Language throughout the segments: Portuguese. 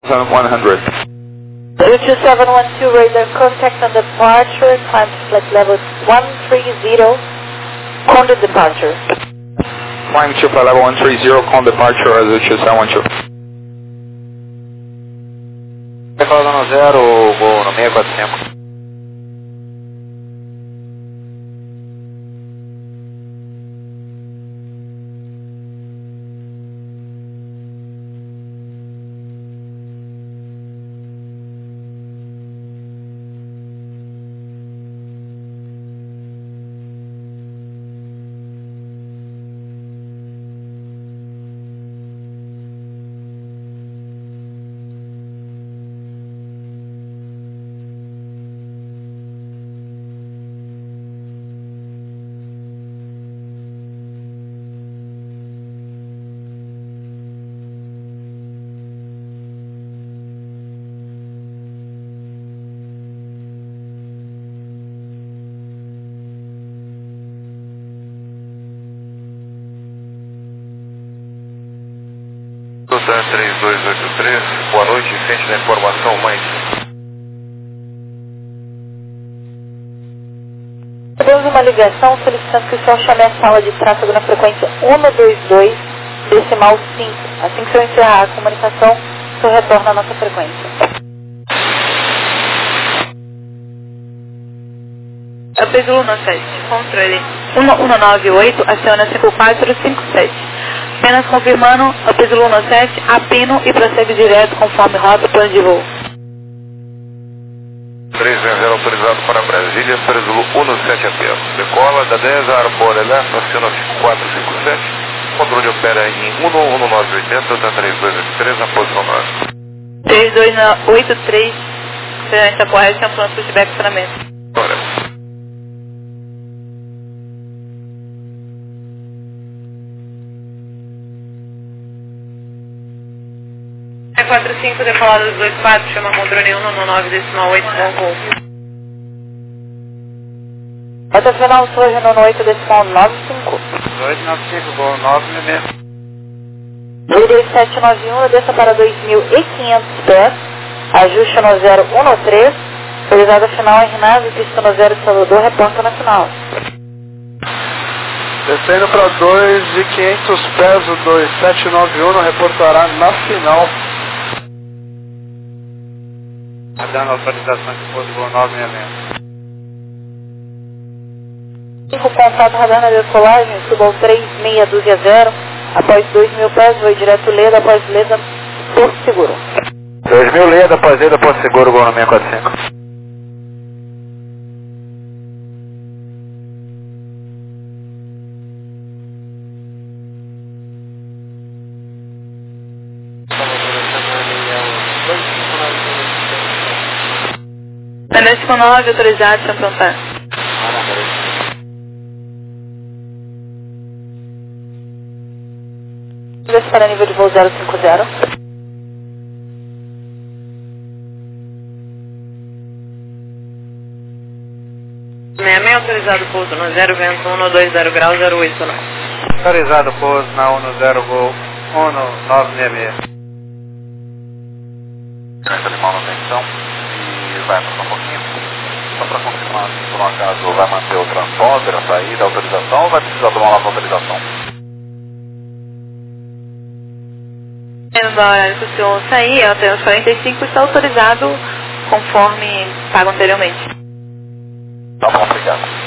100. Route 2712 radar contact on departure, climb to flight level 130, Conde departure. Climb to flight level 130, con departure, Route 2712. Declarando 0, voo no 645. Total 3283, boa noite, frente da informação mais. Temos uma ligação solicitando que o senhor chame a sala de tráfego na frequência 122, decimal 5. Assim que o senhor encerrar a comunicação, o senhor retorna à nossa frequência. Apesilo 17, controle 1198, aciona 5457. Apenas confirmando, Apesilo 17, apino e prossegue direto conforme rota plano de voo. 300 autorizado para Brasília, Apesilo 17 apelo. Decola da 10 a Arbor Left, aciona 5457. Controle opera em 11980, da 3283 na posição 9. 3283, está correto, tem um plano de feedback para mesa. Ora. É 45 decolado dos 24, chama controle 119 decimal 8 voo. Rota final surge no 8 decimal 95. 295, voo 966. 2791, desça para 2.500 pés, ajuste no 013, autorizada final em ginásio, pista no 0 de Salvador, reporta na final. Descendo para 2.500 pés, o 2791 reportará na final. Dando autorização de pouso voo 966. 5 contato radar na decolagem, suba ao 3620, após 2.000 pés, voo direto Leda, após Leda, Porto Seguro. 2.000 Leda, após Leda, Porto Seguro, voo no 645. Tenente 9, autorizado, sem plantar. Desce para nível de voo 050. Meia autorizado pouso no 0 vento 120 graus 089. Autorizado pouso na 10 voo 1966. Essa de manutenção e vai passar um pouquinho. Só para confirmar se por um acaso vai manter o transponder, a saída, a autorização ou vai precisar de uma nova autorização? No horário que o senhor sair, até os 45 está autorizado conforme pago anteriormente. Tá bom, obrigado.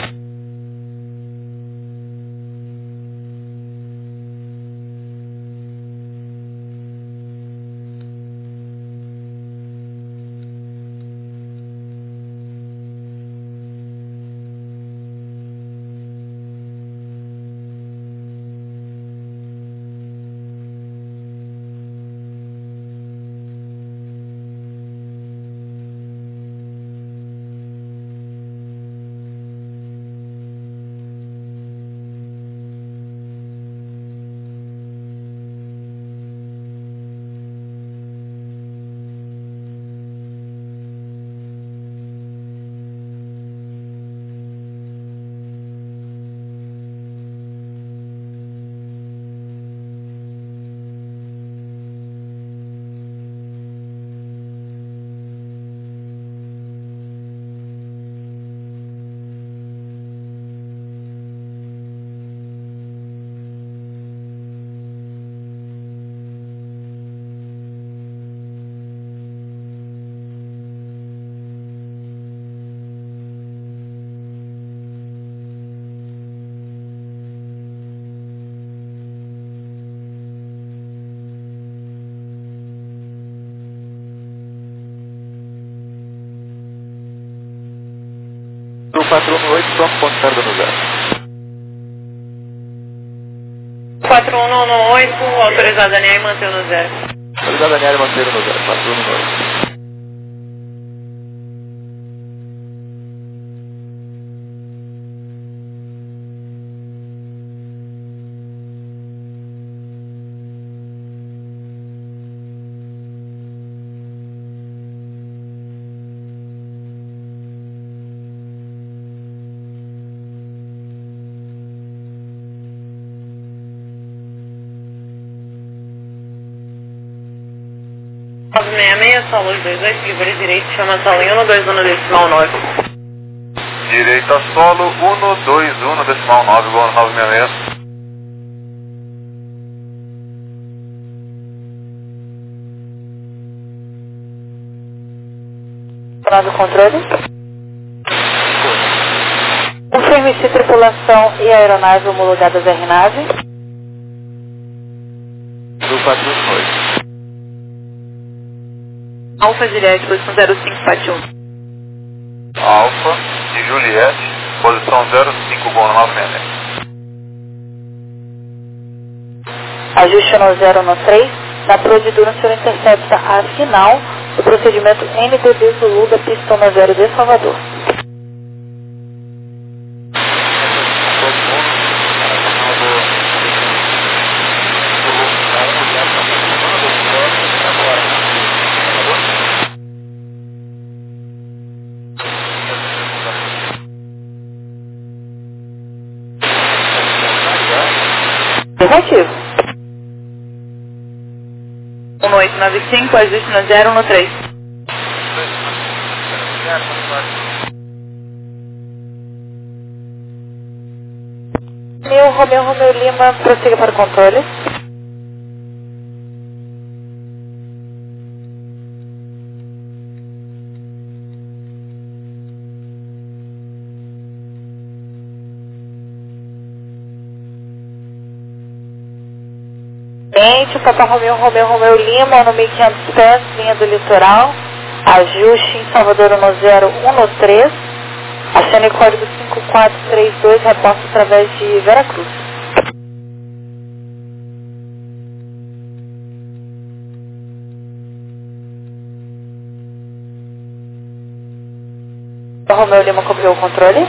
4118, pronto, ponto perda no 0. 4118, autorizado Daniel e manteve no 0. Autorizado Daniel e manteve no 0, 4118. Só luz 28, livre direito, chama solo em 121 decimal 9. Direita solo, 121 decimal 9, gol 966. Do controle. Confirme-se tripulação e aeronave homologadas RNAV. Do 418. Alfa Juliette, posição 0541. Alfa de Juliette, posição 05, gol 966. Ajuste no 0 no 3. Na Prodidura, o senhor intercepta a final do procedimento NDB Zulu da pista 10 de Salvador. Negativo. 1895, ajuste no 0 no 3. Romeu Lima, prossiga para o controle. Papa Romeu Lima, no 1500 pés, linha do litoral, ajuste em Salvador no 013, acione código 5432, reporte através de Veracruz. Romeu Lima copiou o controle.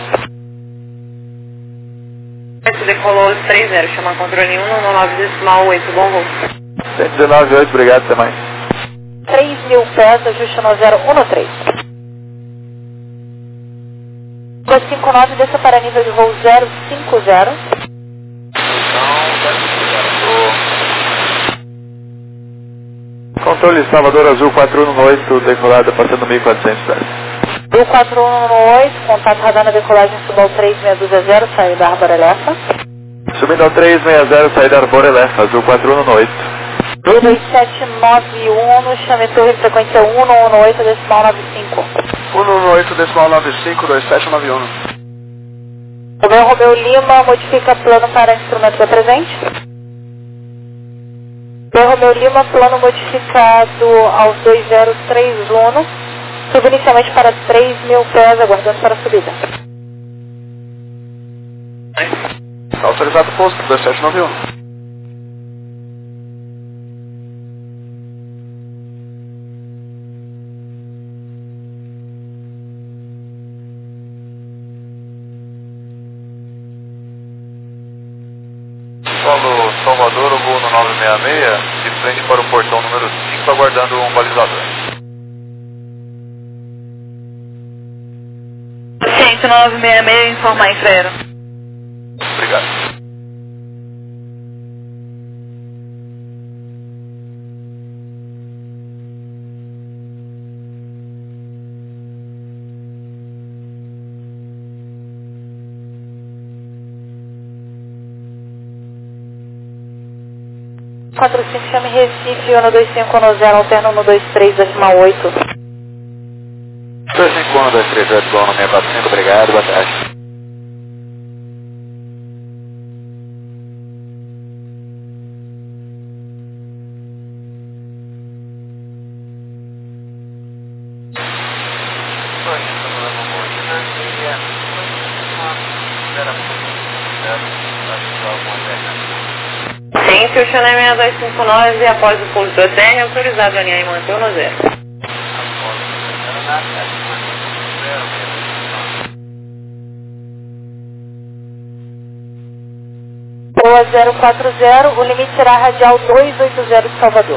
Decolou 30, chama controle 119 decimal 8, bom voo. 119,8, obrigado, até mais. 3.000 pés, ajuste no 013. 259, desça para nível de voo 050. Controle Salvador Azul 4118, decolada passando 1.400 pés. Azul 4118, contato radar na decolagem, suba ao 3620, saída da Arborelefa. Subindo ao 360, saída da Arborelefa, Azul 4118. 2791, chame torre frequência 118 decimal 95. 118 decimal 95, 2791. Romeu Lima, modifica plano para instrumento da presente. Romeu Lima, plano modificado aos 203 subo inicialmente para 3.000 pés, aguardando para a subida. Autorizado posto, 2791. Solo Salvador, o voo no 966, de frente para o portão número 5, aguardando um balizador. 966, informar infraero. Obrigado. Quatro cinco, chame Recife, 12510, alterno 123, decimal 8. 25123, bom no 645, obrigado, boa tarde. Xuxané 6259 após o pouso do ATR, autorizado a alinhar e manter no 0. Boa 040, o limite será radial 280 de Salvador.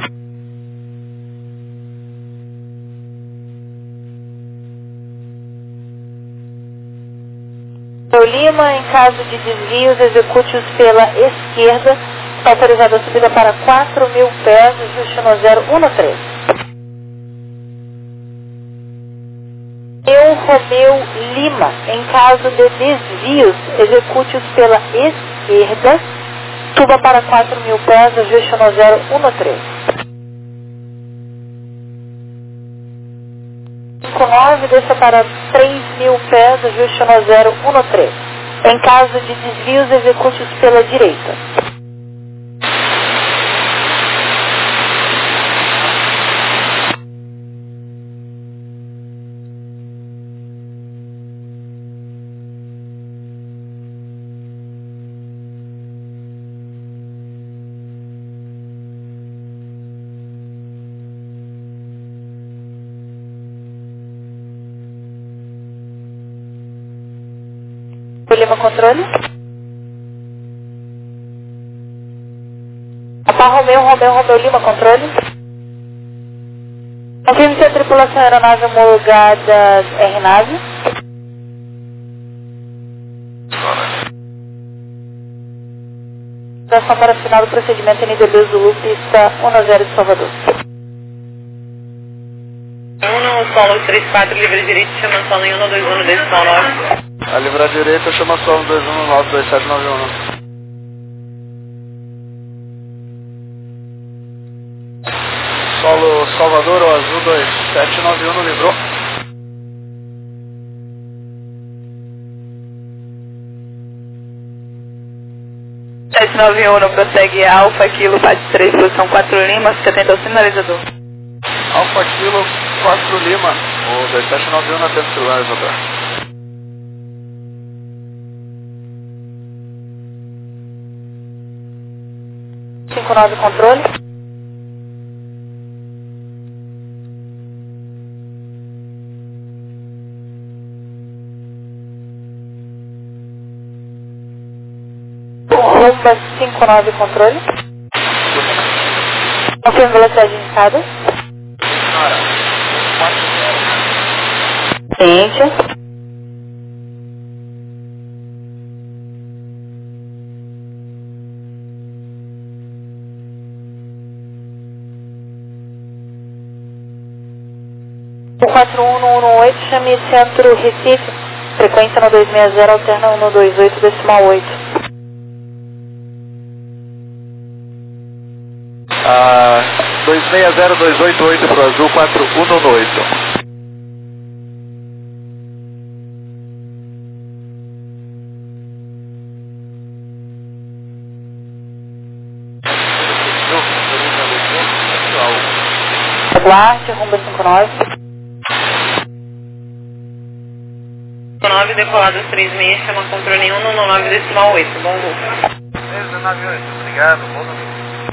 Lima, em caso de desvios, execute-os pela esquerda. Está autorizada a subida para 4.000 pés, ajuste no 013. Romeu Lima, em caso de desvios, execute-os pela esquerda. Suba para 4.000 pés, ajuste no 013. 59, desça para 3.000 pés, ajuste no 013. Em caso de desvios, execute-os pela direita. Lima, controle. Apá Romeu Lima, controle. Confirme se a tripulação aeronave homologada R-Nave. Ação para final do procedimento NDB Zulu, pista 10 de Salvador. 1, solo 34, livre direito, chama solo em 121, decimal 9. A livre à direita chama solo 2192791. Solo Salvador, o azul 2791 no livrou. Prossegue Alfa Kilo, parte 3, posição 4 Lima, fica atento ao sinalizador. Alfa Kilo 4 Lima, o 2791 atento ao sinalizador. Controle. Rumba 59, controle. Confirma velocidade indicada. Ciente. O 41118, chame Centro Recife, frequência no 260, alterna 128, decimal 8. 260288 pro azul 4118. Aguarde, Rumba 59. 59, decolado 36, chama controle 199, decimal 8, bom voo. 398, obrigado, bom domingo.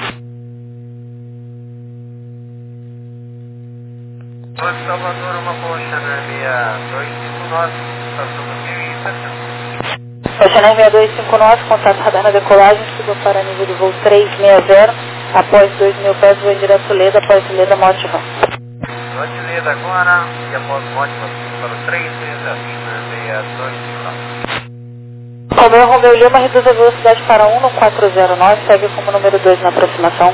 Salvador, uma Poxa Nervia 259, estação do Rio e estação. Poxa Nervia 259, contato radar na decolagem, suba para nível do voo 360, após 2.000 pés, voo em direto Leda, após Leda, Monte Rã. Monte Leda agora, e após Monte Rã, para o 360, Nervia 259. Romeu Lima, reduz a velocidade para 1409, segue como número 2 na aproximação.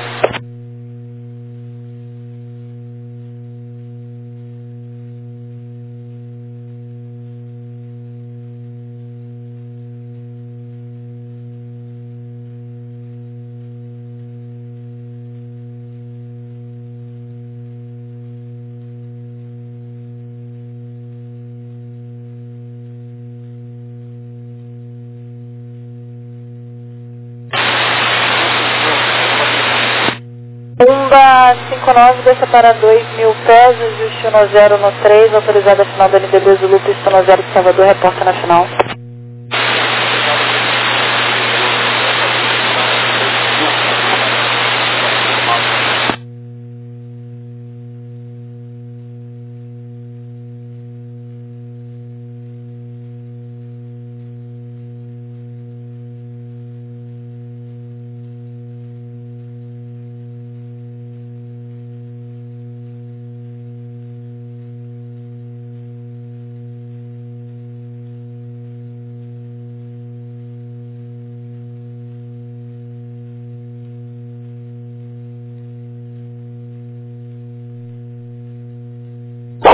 Rumba 59, desça para 2.000 pés, ajuste no 013, autorizada a final da NDB Zulu, pista 10 de Salvador, reporta na final.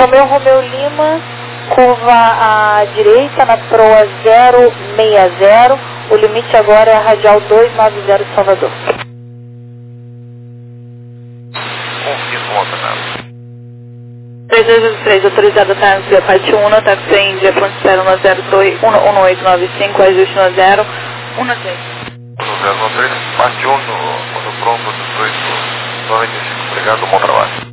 Romeu Lima, curva à direita na proa 060, o limite agora é a radial 290 de Salvador. Confirmo, Fernando. 3223, autorizado táxi via parte 1, táxi Índia, ponte 0 na 0, torre 11895, ajuste no 0, 13. 1013, parte 1, quando pronto, 1895. Obrigado, bom trabalho.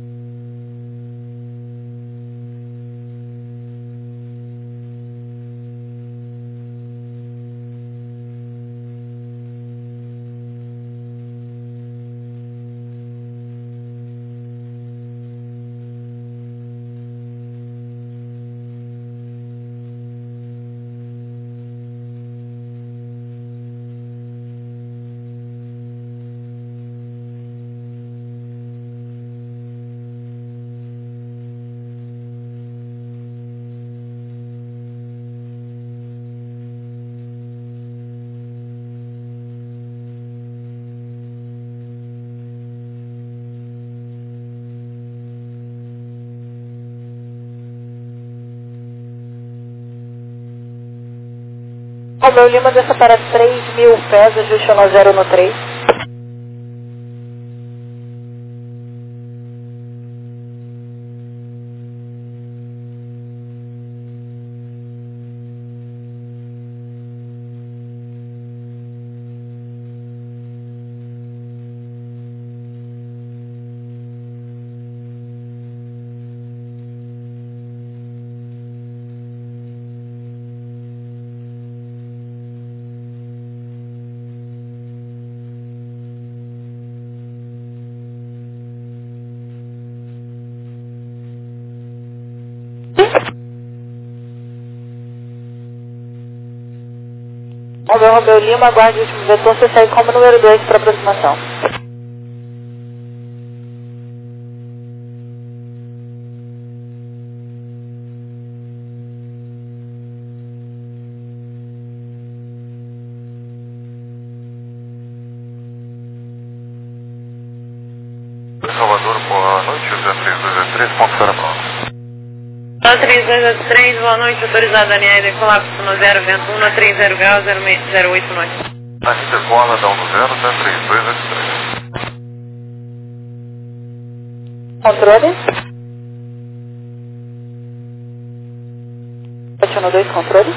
Romeu Lima desça para 3.000 pés, ajuste no 0 no 3. Romeu Lima, aguarde o último vetor, você segue como número 2 para aproximação. Salvador, boa noite, 0323, ponto para pronto. 3223, boa noite, autorizado Daniel, decolar no 0, vento 130 graus, 08 noite. Aqui decola, dá 10, 3283. Controle. 712, controle.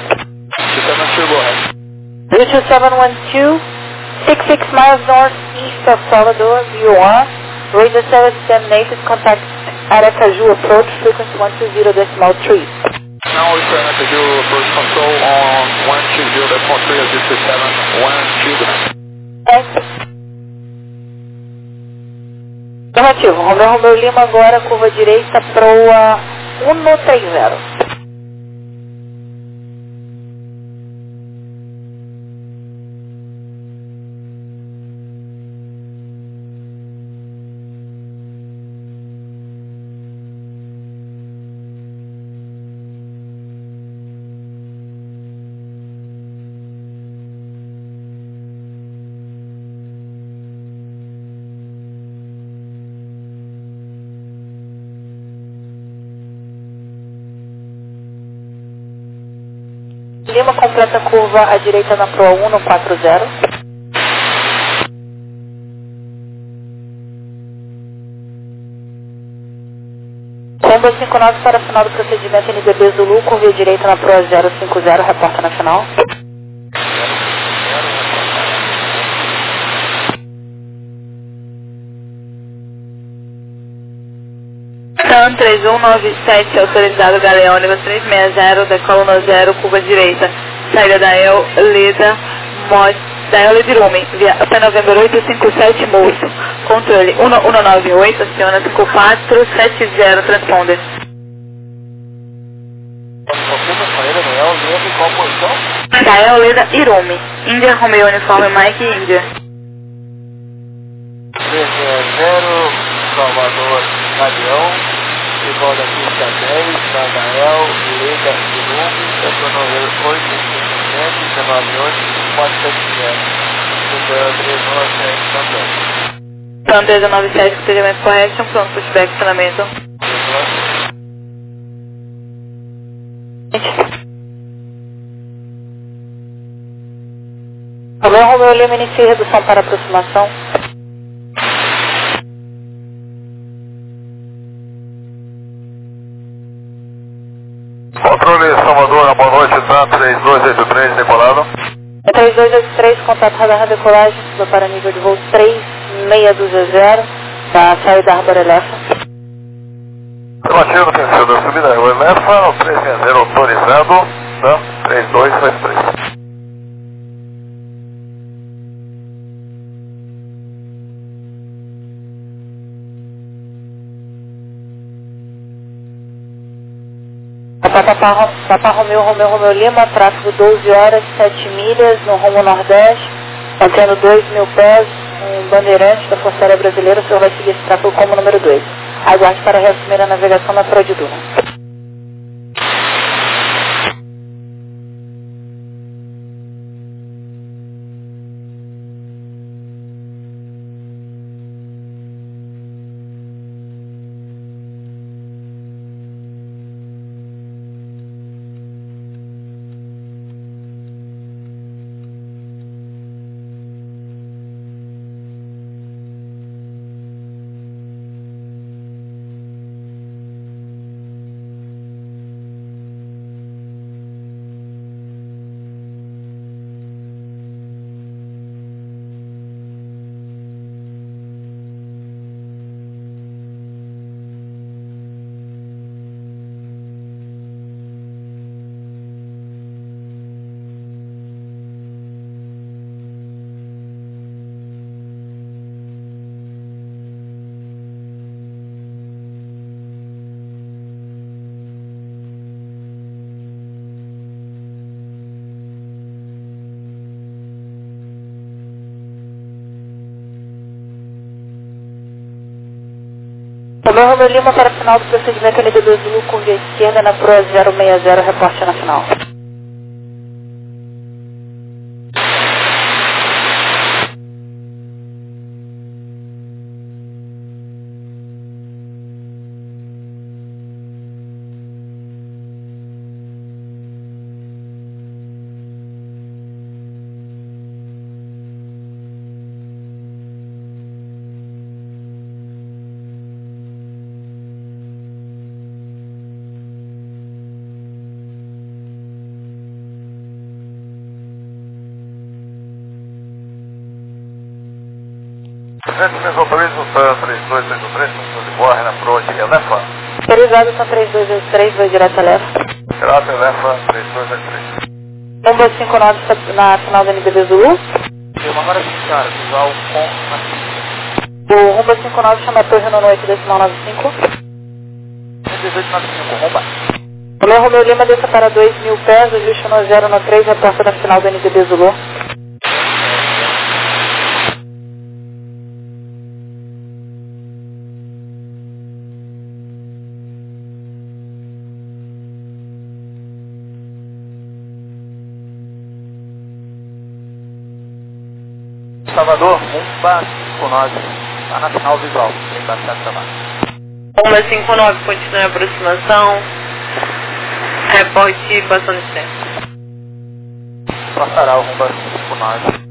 2712, 66 miles northeast of Salvador, VOR, radar service disseminated, contact Aracaju approach, frequency 120.3. Now we're trying to do approach control on 120.3 as this is 712. Negativo, Romeu Lima agora, curva direita, proa 130. Lima completa a curva à direita na proa 140. Combo 59 para final do procedimento NBB Zulu, curva à direita na proa 050, reporta na final. Tan 3197, autorizado Galeão, nível 360, decola no 0, curva direita, saída da Leda, da Leda Irume, via P November 857, Moço, controle 1198, aciona 5470, transponder. Da Leda Irume, Índia Romeo Uniforme Mike Índia. 360, Salvador, Galeão, de volta aqui a 10, Nagael, Leda, Irume, Economia 857, 198, 470, 397 também. Então, 397, procedimento correto, pronto, pushback, funcionamento. Romeu Lima inicia redução para aproximação. Controle Salvador, boa noite, tá? 3283, decolado. 3283, contato radar decolagem, suba para nível de voo 3620, da saída da Arborelefa. Relativo tem sido a subida da Elefa, o 360 autorizado, tá? 3283. Papa Romeu Lima, tráfego 12 horas, 7 milhas, no rumo nordeste, mantendo 2.000 pés, um bandeirante da Força Aérea Brasileira, o senhor vai seguir esse tráfego como número 2. Aguarde para reassumir a navegação na Proa de Duna. Romeu Lima para final do procedimento NB2 Zulu, curva esquerda na Proa 060, reporte nacional. Presente autoriza o TAN 3283, função de borra na Proa de Elefa. Autorizado são 3283, vai direto a Elefa. Direto Elefa 3283. Bomba 59 na final da NB2 Zulu. Agora sim, cara, usar o com O Rumba 59 chama a torre no 8,95. 1895, romba. Romeu Lima desça para 2.000 pés, ajuste no 093, reporta na final da NB2 Zulu. Salvador, Rumba 59, está na final visual, tem bastante trabalho. Rumba 59, continue a aproximação. Reporte passando de tempo. Passará o Rumba 59.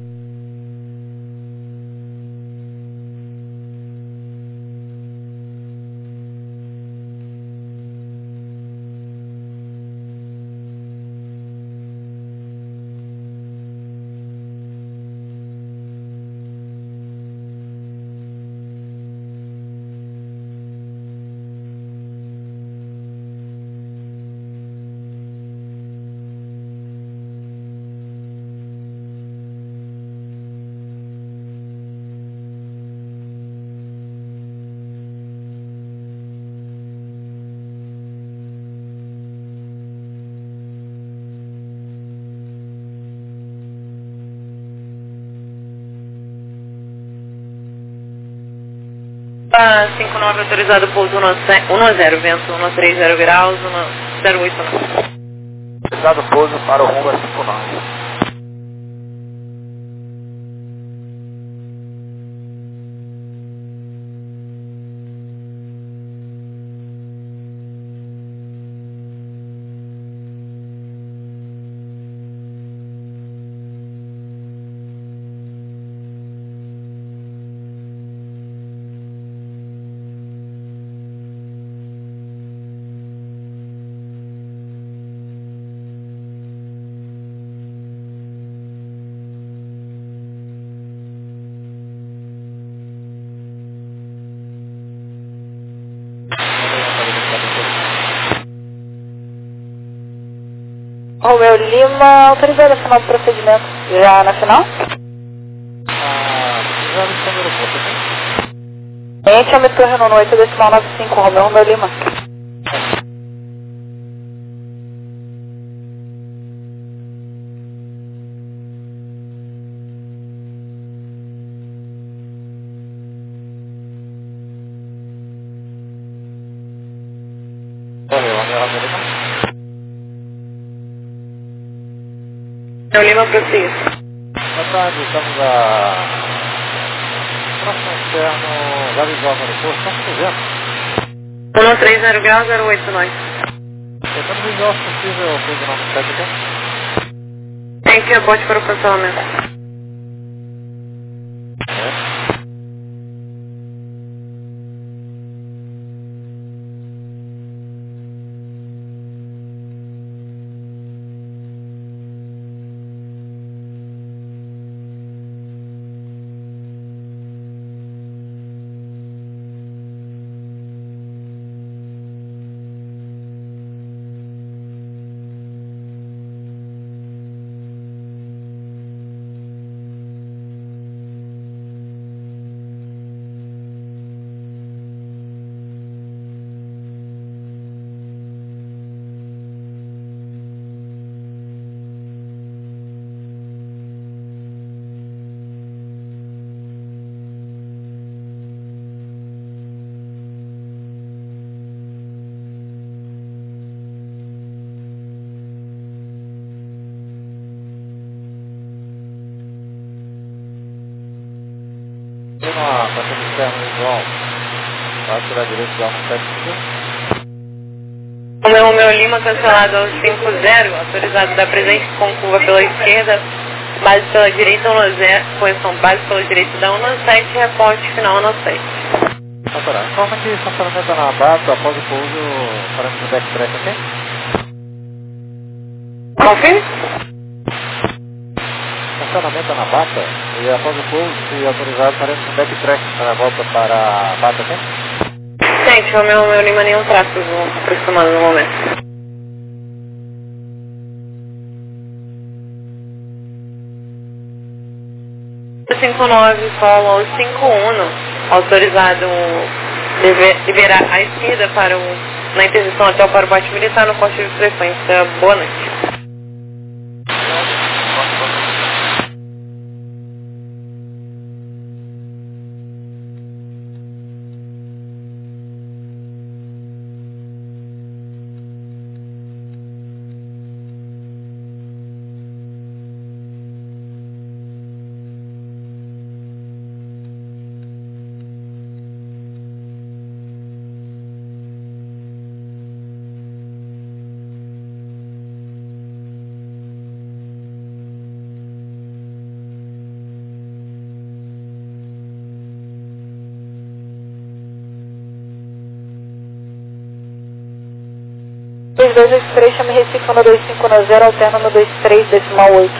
Rumba 59 autorizado pouso 10, vento 130 graus, 089. Autorizado pouso para o Rumba 59. Romeu Lima, autorizado a final do procedimento. Já na final? Já me está no aeroporto, né? Gente, a Metro Renault 8,95, Romeu Lima. Valeu, Romeu Lima. Romeu Lima, prossiga. Boa tarde, estamos próximo externo da Visual no aeroporto, estamos fazendo. 130 graus 08 nós. Tentando visual se possível, coisa não no site aqui. Tem que aporte para o cancelamento. Tem uma passagem externa visual. Vai tirar direito já no site aqui. Romeu Lima, cancelado aos 50, autorizado da presente com curva pela esquerda, base pela direita 10, correção base pela direita da 17, reporte final 17. Tá, informa que estacionamento na base, após o pouso, faremos o backtrack, ok? Confirme? Estacionamento na bata e após o pouso, se autorizado, faremos um backtrack para a volta para a bata, ok? Gente, Romeu Lima nenhum tráfego aproximando no momento. O 59 solo ao 51, autorizado liberar a esquerda para na interseção até o bate militar no corte de frequência. Boa noite. Os 283, chame Recife no 2590, alterna no 23, decimal 8.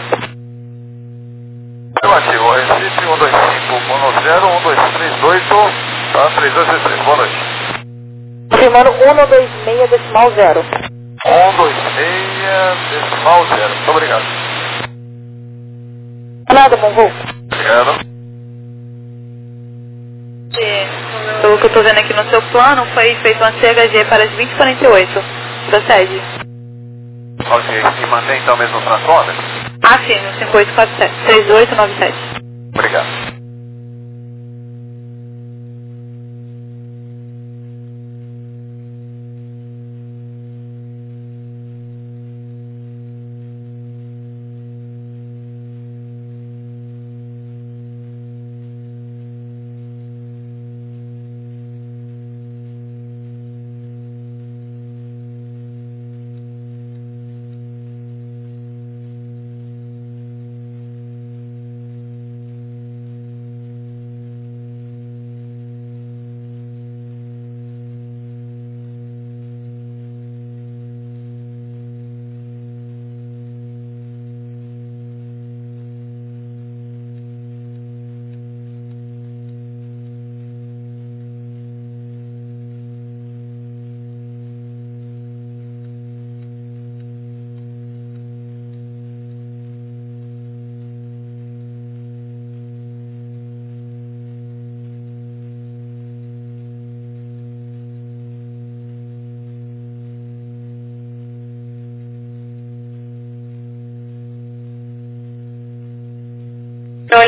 Relativo, Recife 12510, 12338, tá, 3263, boa noite. Confirmando 126, decimal 0. 126, decimal 0, muito obrigado. Nada, bom voo. Obrigado. Pelo que eu tô vendo aqui no seu plano, foi feito uma CHG para as 20h48. Procede. Ok, e mantém então mesmo o transponder? Afirmo, 5847, 3897. Obrigado.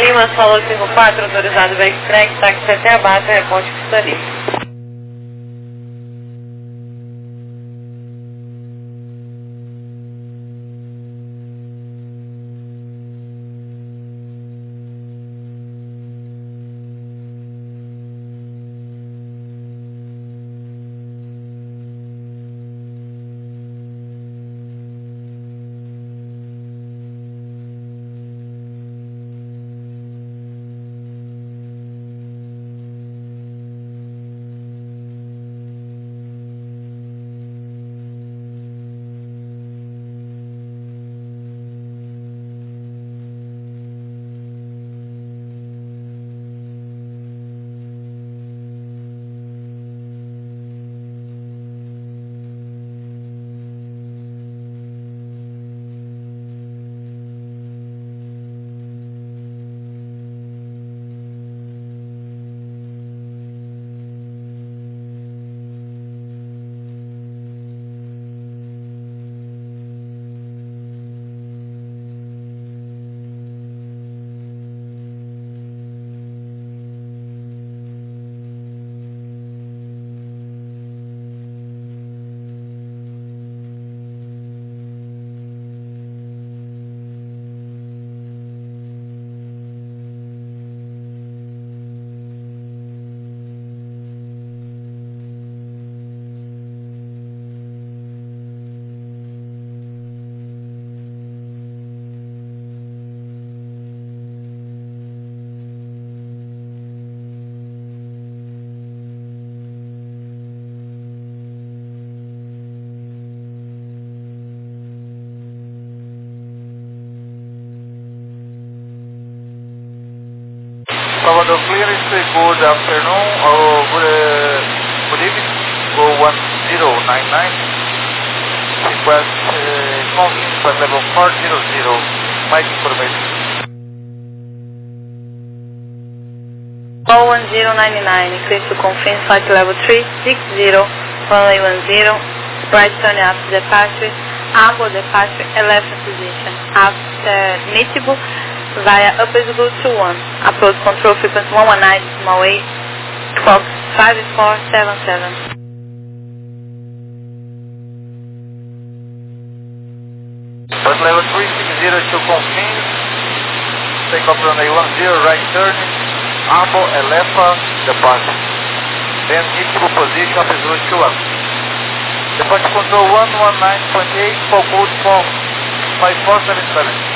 Limas falou 54, autorizado backtrack, táxi até abaixo, reporte vistoria. Salvador clearance, good afternoon, good evening, go 1099, request confirm for level 400, Mike information. Call 1099, increase to confirm flight level 360, runway 10, right turn after departure, Abo departure, 11 position, after Nitibo, via Upper Zulu 21, approach control frequency 119, small 8, Fox 5477. Flight level 360 to confirm, take off runway 10, right turn, Abo, Elefa, departure. Then Nitibo position, Upper Zulu 21. Departure control 119.8, full code 5477.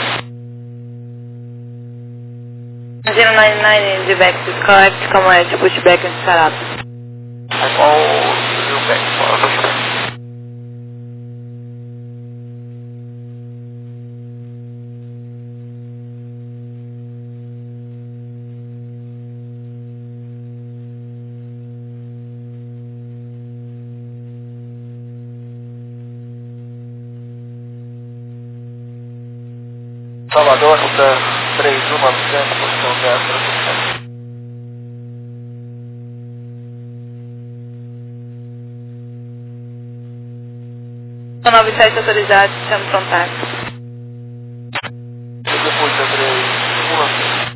099 the back is correct, come on, to push back and start up. I'm all back for pushback. Salvador, 3100, posição 10. São 97 autorizados, chamo contato. Depois da 3100.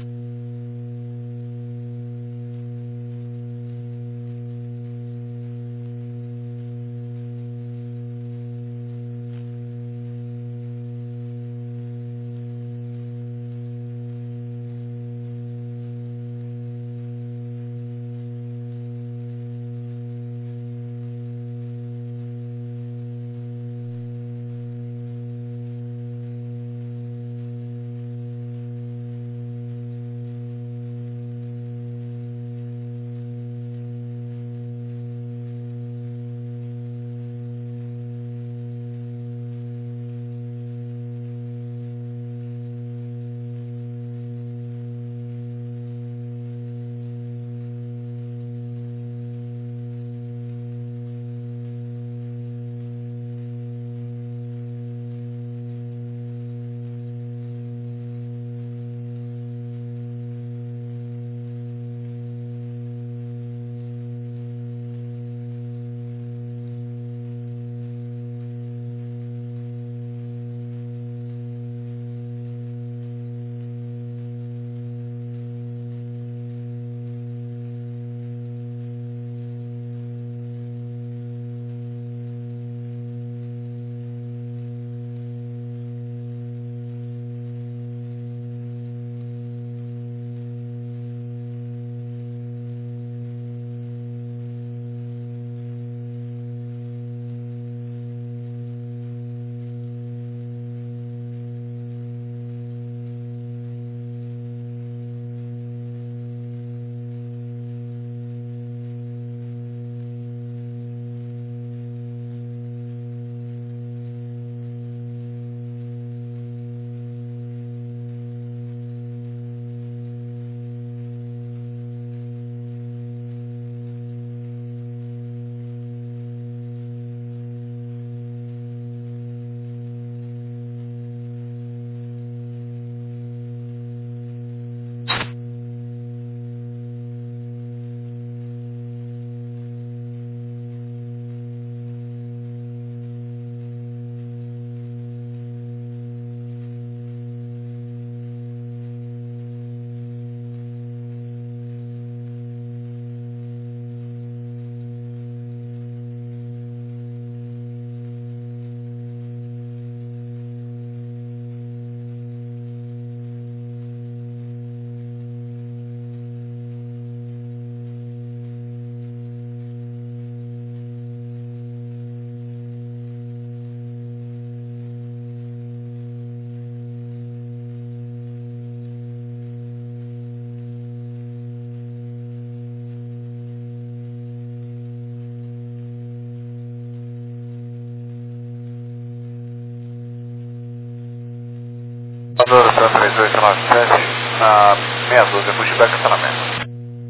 Salvador, 3897, na meia dúzia, pushback estacionamento.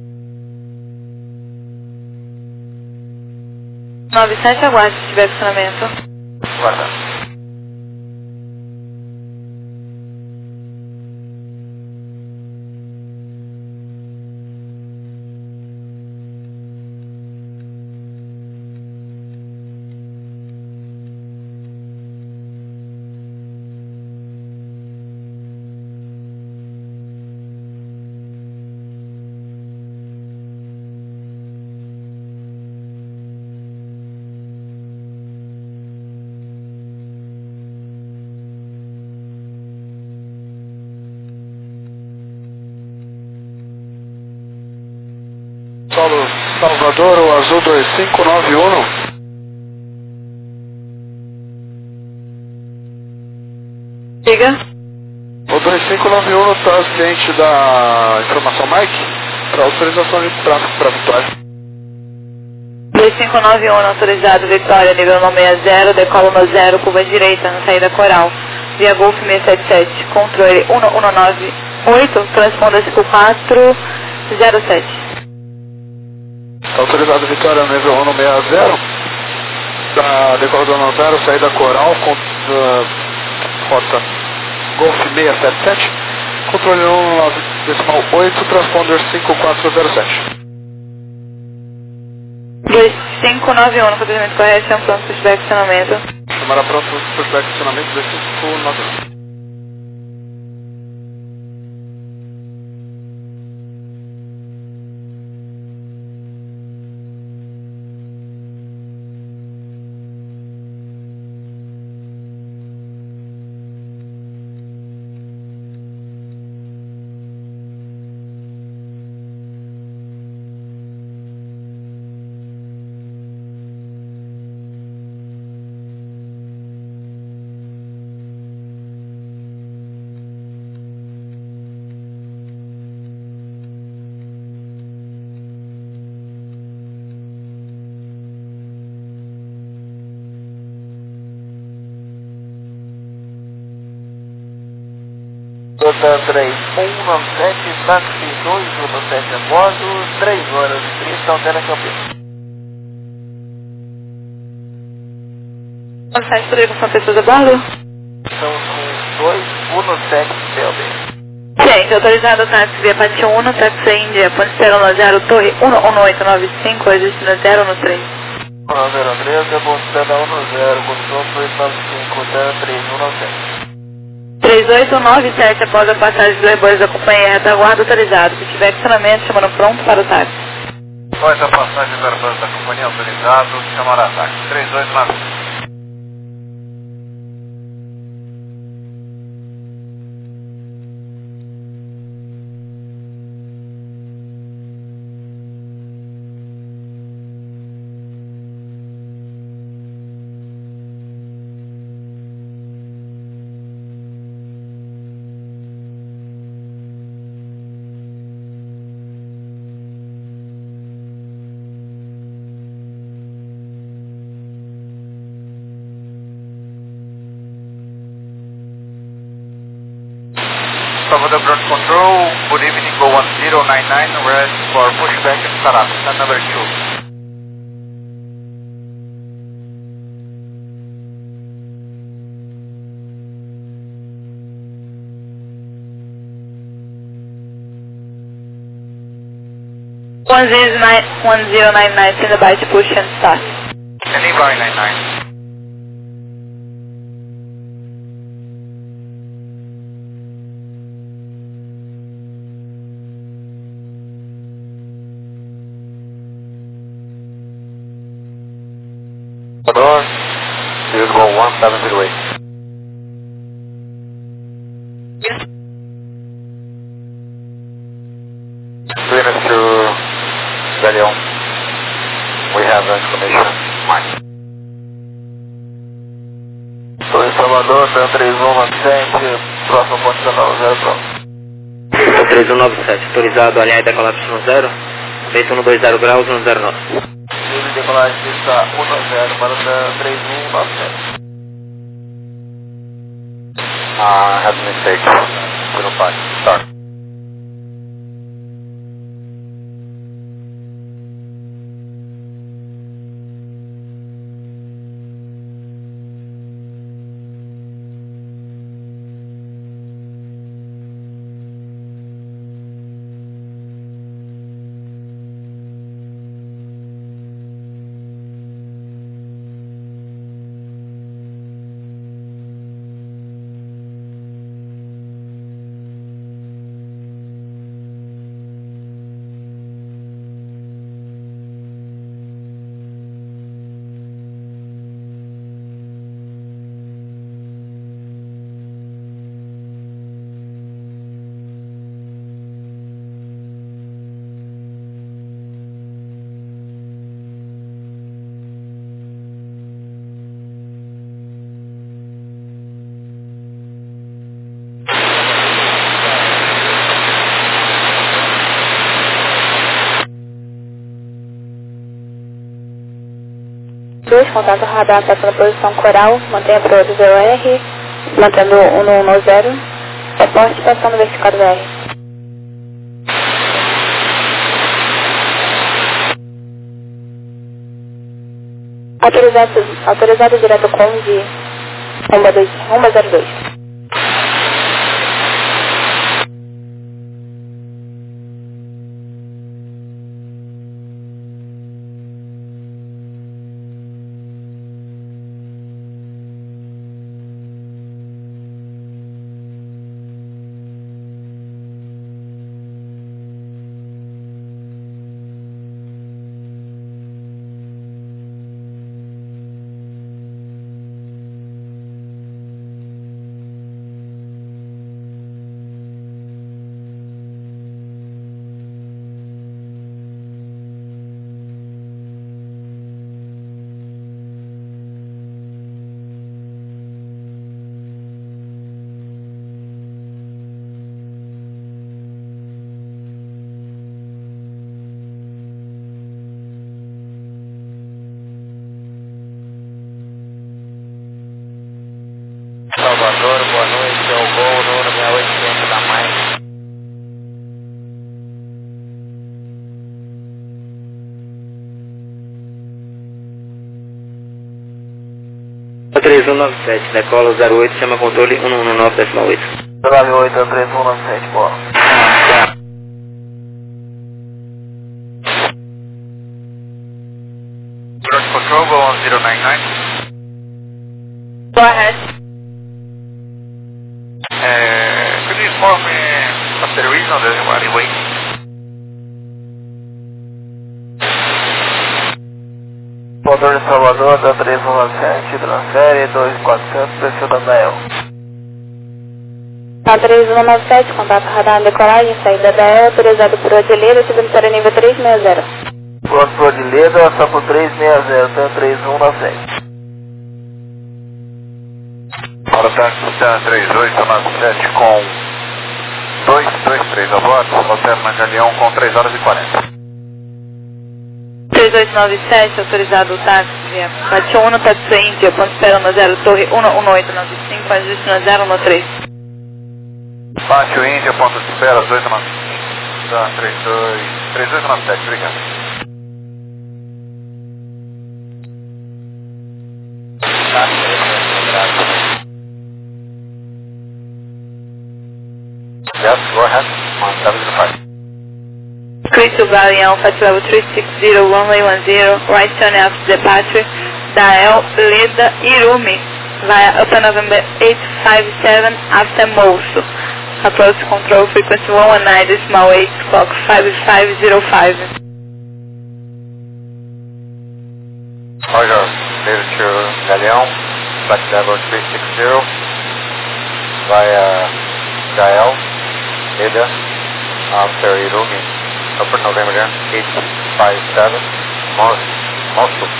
97, aguarde se tiver estacionamento. Guardando. Salvador, o azul 2591. Diga. O 2591 está ciente da informação Mike para autorização de tráfego para Vitória. 2591 autorizado, Vitória, nível 960, decola no 0, curva direita, na saída coral. Via Golf 677, controle 1198, transponda 5407. Autorizado Vitória, nível 160, da decolador 0, saída coral, com rota Golf 677, controle 1.9.8, transponder 5407. 2591, no procedimento correto, chama pronto pushback estacionamento. Chamará pronto pushback estacionamento 2591. Rota 3197, táxi 217 a bordo, 3 horas e 30, altera Campinas. Quantos sites poderia com pessoas a bordo? Estamos com 217 PLB. Gente, autorizado o táxi via Pati 1, táxi Índia, ponte Estela no 0, torre 11895, destino 013. 1013, ponte Estela 10, condição 295, altera 3197. 3897, após a passagem dos reboiros da companhia retaguarda autorizado. Se tiver estacionamento, chamando pronto para o táxi. Após a passagem dos reboiros da companhia autorizado, chamará táxi. 3297. Salvador Ground Control, good evening, go 1099, rest for pushback and startup, stand number 2. One 1099, send a byte push and start. Standing by 99. Salvador, please go 1708. Clearance to Galeão. We have information. Mike. Estou em Salvador, 3197, próximo ponto canal 0 pronto. 3197, autorizado, alinhar e decolar no 0, feito 120 graus, 109. Livre decolagem pista 10 para 3197. Had a mistake. 05, start. Contato radar passando posição coral, mantenha para o VOR, mantendo 110, reporte passando vertical do VR. Autorizado direto com de Rumba 02. Salvador, boa noite, é o Gol, número 6800 da Mike. A 3197, decola 08, chama controle 119.8. 98 a 3197, boa. Ground Control, go on 099. Go ahead. Could you inform me of the reason that you are waiting? Motor de Salvador, da 3197, transfere 2400, perfil da Dael. Na 3197, contato radar decolagem, saída da E, autorizado por Odileda, submissório nível 360. Pronto por Odileda, só por 360, tem 3197. Hora táxi 3897 com 223 a bordo, alterna Galeão com 3 horas e 40. 3897, autorizado o táxi, via Pátio 1, Tatsu Índia, ponto espera no 0, torre 11895, ajuste no 013. Pátio Índia, ponto de espera, 2895. Tá, 3897, obrigado. Yes, go ahead, on 705. Crystal Valley Alpha Travel 360, runway 10, right turn after departure, Dael, Leda, Irumi, via Upper November 857 after Mosul. Approach control frequency 119, small 8, clock 5505. Roger, David to Galeão, flight level 360, via Dael, Leda, after Irumi. Upper November 857, Mosul.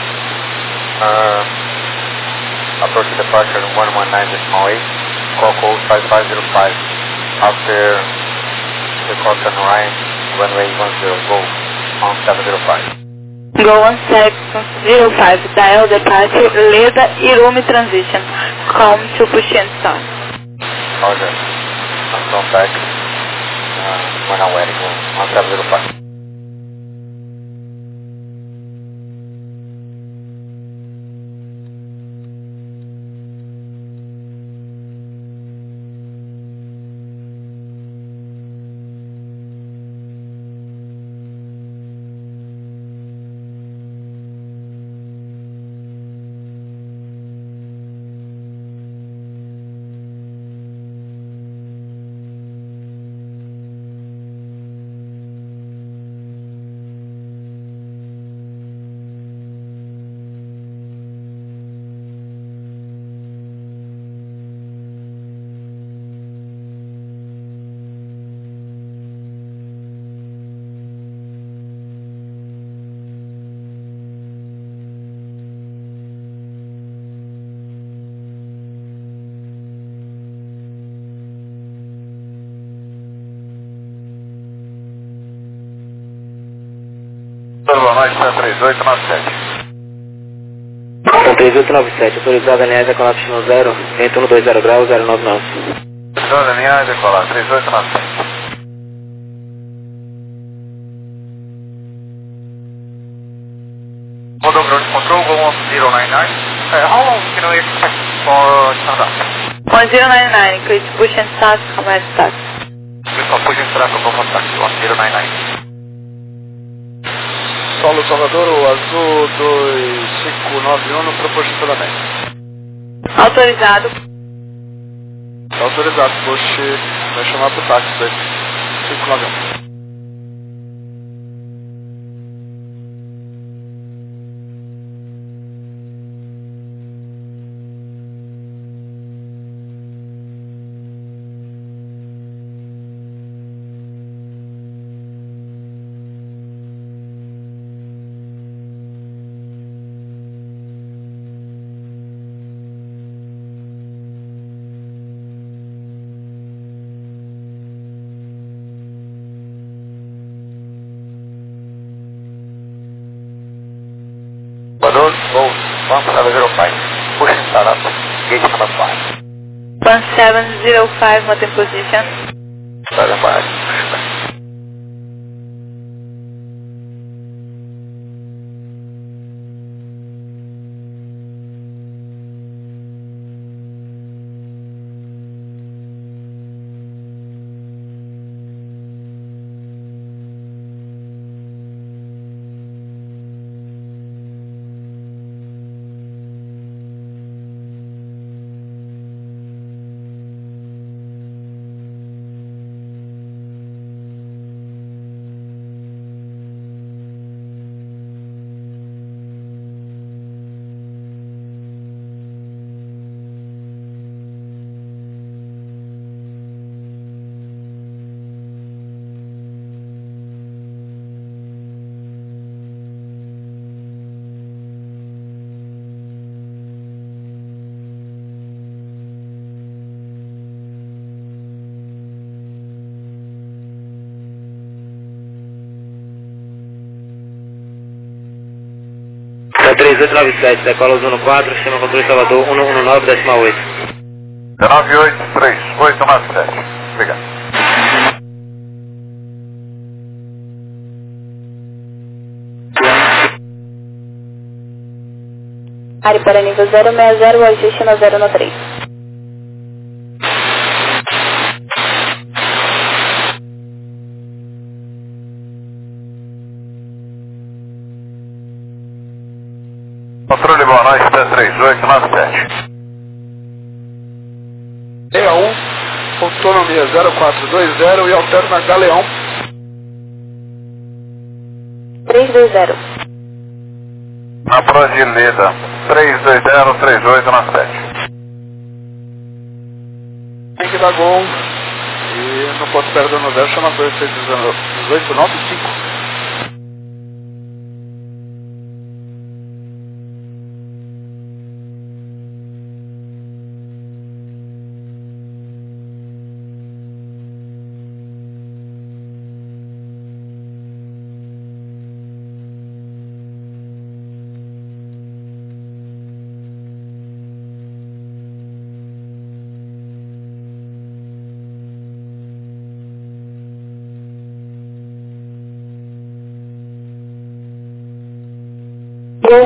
Approach departure 119.8, call code 5505. After the call turn right, runway 10, go on 705. Go on 705, dial departure, Leda, Irumi transition. Calm to push and start. Roger. Contact. Manauer, 1705. Nós está 3897. Então 3897, autorizado a linha colapso no 0, vento 120 graus, 099. Autorizado a linha decolar, 3897. Model ground control, go on 099. How long can we expect for startup? 1099, increase push and start, command start. Please for push and start for contact, 1099. Solo Salvador, o Azul 2591 para posicionamento. Autorizado. Tá autorizado, push, vai chamar pro táxi daí. 591. Bador, go 1705. Push and start up. Gate number 5. 1705, maintain position. Stand by. Tá 3897, decola 14, sistema controle Salvador 119,8. 1983897. Obrigado. Área para nível 060, o ajuste na 093. Controle boa noite, 3897. 61, autonomia 0420 e alterna Galeão. 320. Na Brasileira, 3203897. Tem que dar gol. E no ponto perto do Novel chama 1895.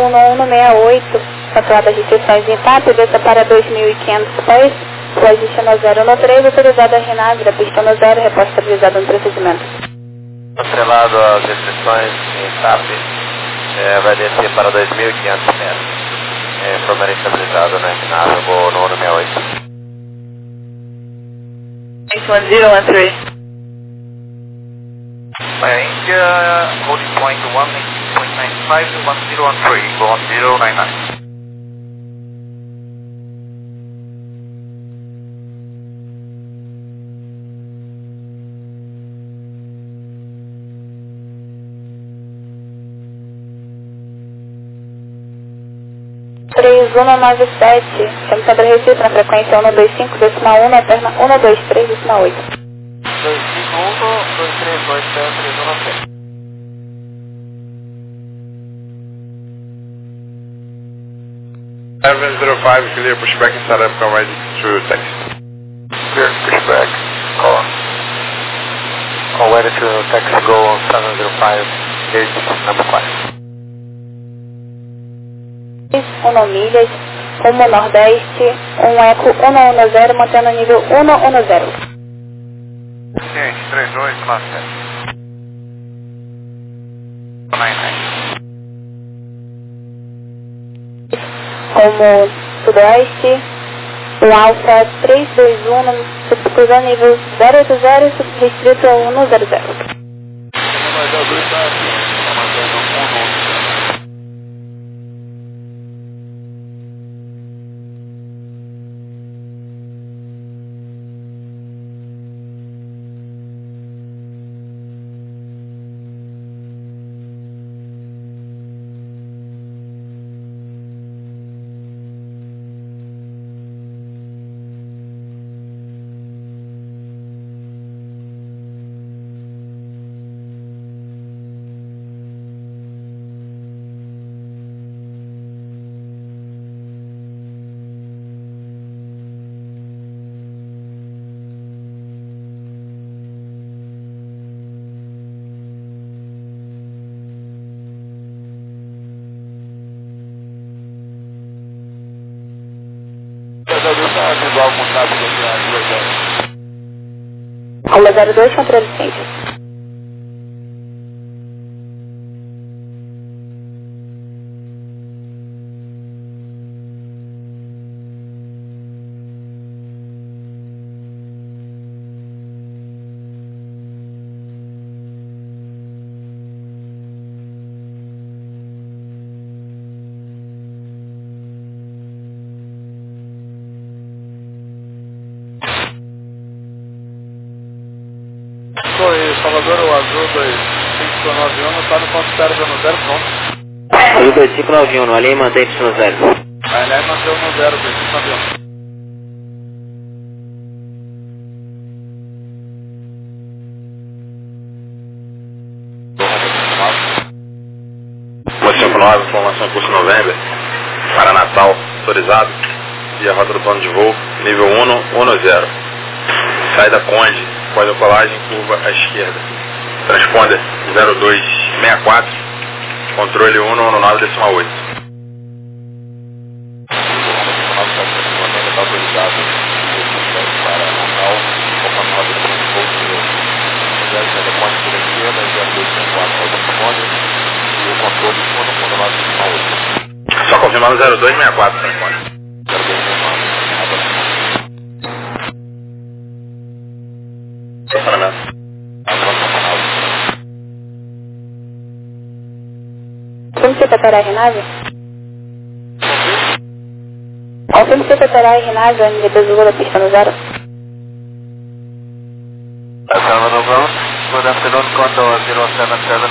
1168, controlada as restrições em TAP, desça para 2.500 pés, posição no 013, autorizada a RENAV, da pista no 0, resposta estabilizada no procedimento. Atrelado às restrições em TAP, vai descer para 2.500 metros. Forma estabilizada na RENAV, vou no 168. 1013. By India, holding point 1.95 to 1013, go on 099. Estamos sobre Recife na frequência 125,1 na perna 123,8. 251-232-317. Seven 05, clear pushback and startup coverage to taxi. Clear pushback, call. All ready to taxi go on 705, gate number 5. 1 milhas, rumo nordeste, eco 110, mantendo o nível 110. Gente, 3297. 99. Rumo sudoeste, o alfa 321, cruzando nível 080, restrito a 100. Alô 02, controle centro. Salvador, o Azul 2591 está no ponto 0 pronto. Azul 2591, ali mantém Y0. Aliás, mantém no 0, 2591. Motivo 9, informação curso November, para Natal, autorizado, e a rota do plano de voo, nível 110. Saída Conde, pós-decolagem, curva à esquerda. Transponder 0264, controle 119,8. Só confirmando 0264, transponder. Estacionamento. Como você preparar a RENAV? Como você preparar a RENAV, a NDP Zulu da pista no 0? Salvador Ground, good afternoon, Condor 077.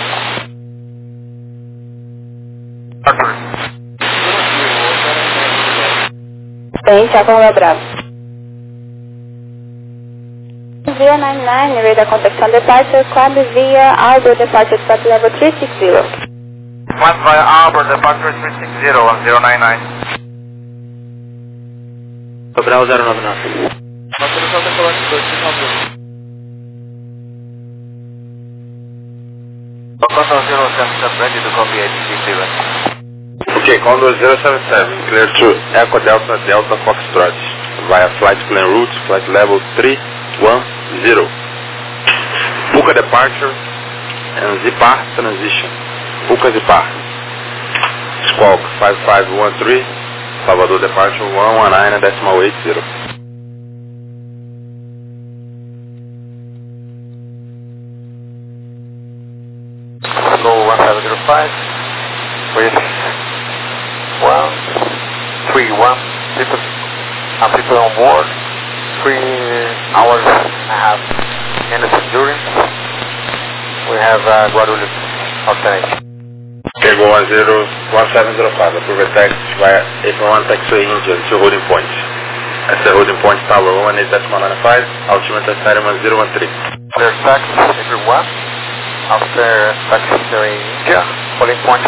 Frente, Alfa Bravo. Via 99, rate of contact on departure, climb via Arbor departure stop level 360. One via Arbor, departure 360 on 099. Cobrar o 099. Autorização decolante 2591. Condor 077, ready to copy ATC clearance. Okay, Condor 077, clear to Echo Delta Delta Foxtrot via flight plan route, flight level 310. Puka departure and Zipar transition. Puka Zipar. Squawk 5513, Salvador departure 119.80. Go 1705 with 131 people on board, 3 hours and a half minutes endurance. We have Guarulhos alternate. Okay, go 1705, approve taxi via F1 taxiway India to holding point. That's the holding point tower 18.95, altimeter Sierra 1013. Clear taxi everyone. After taxi India, holding point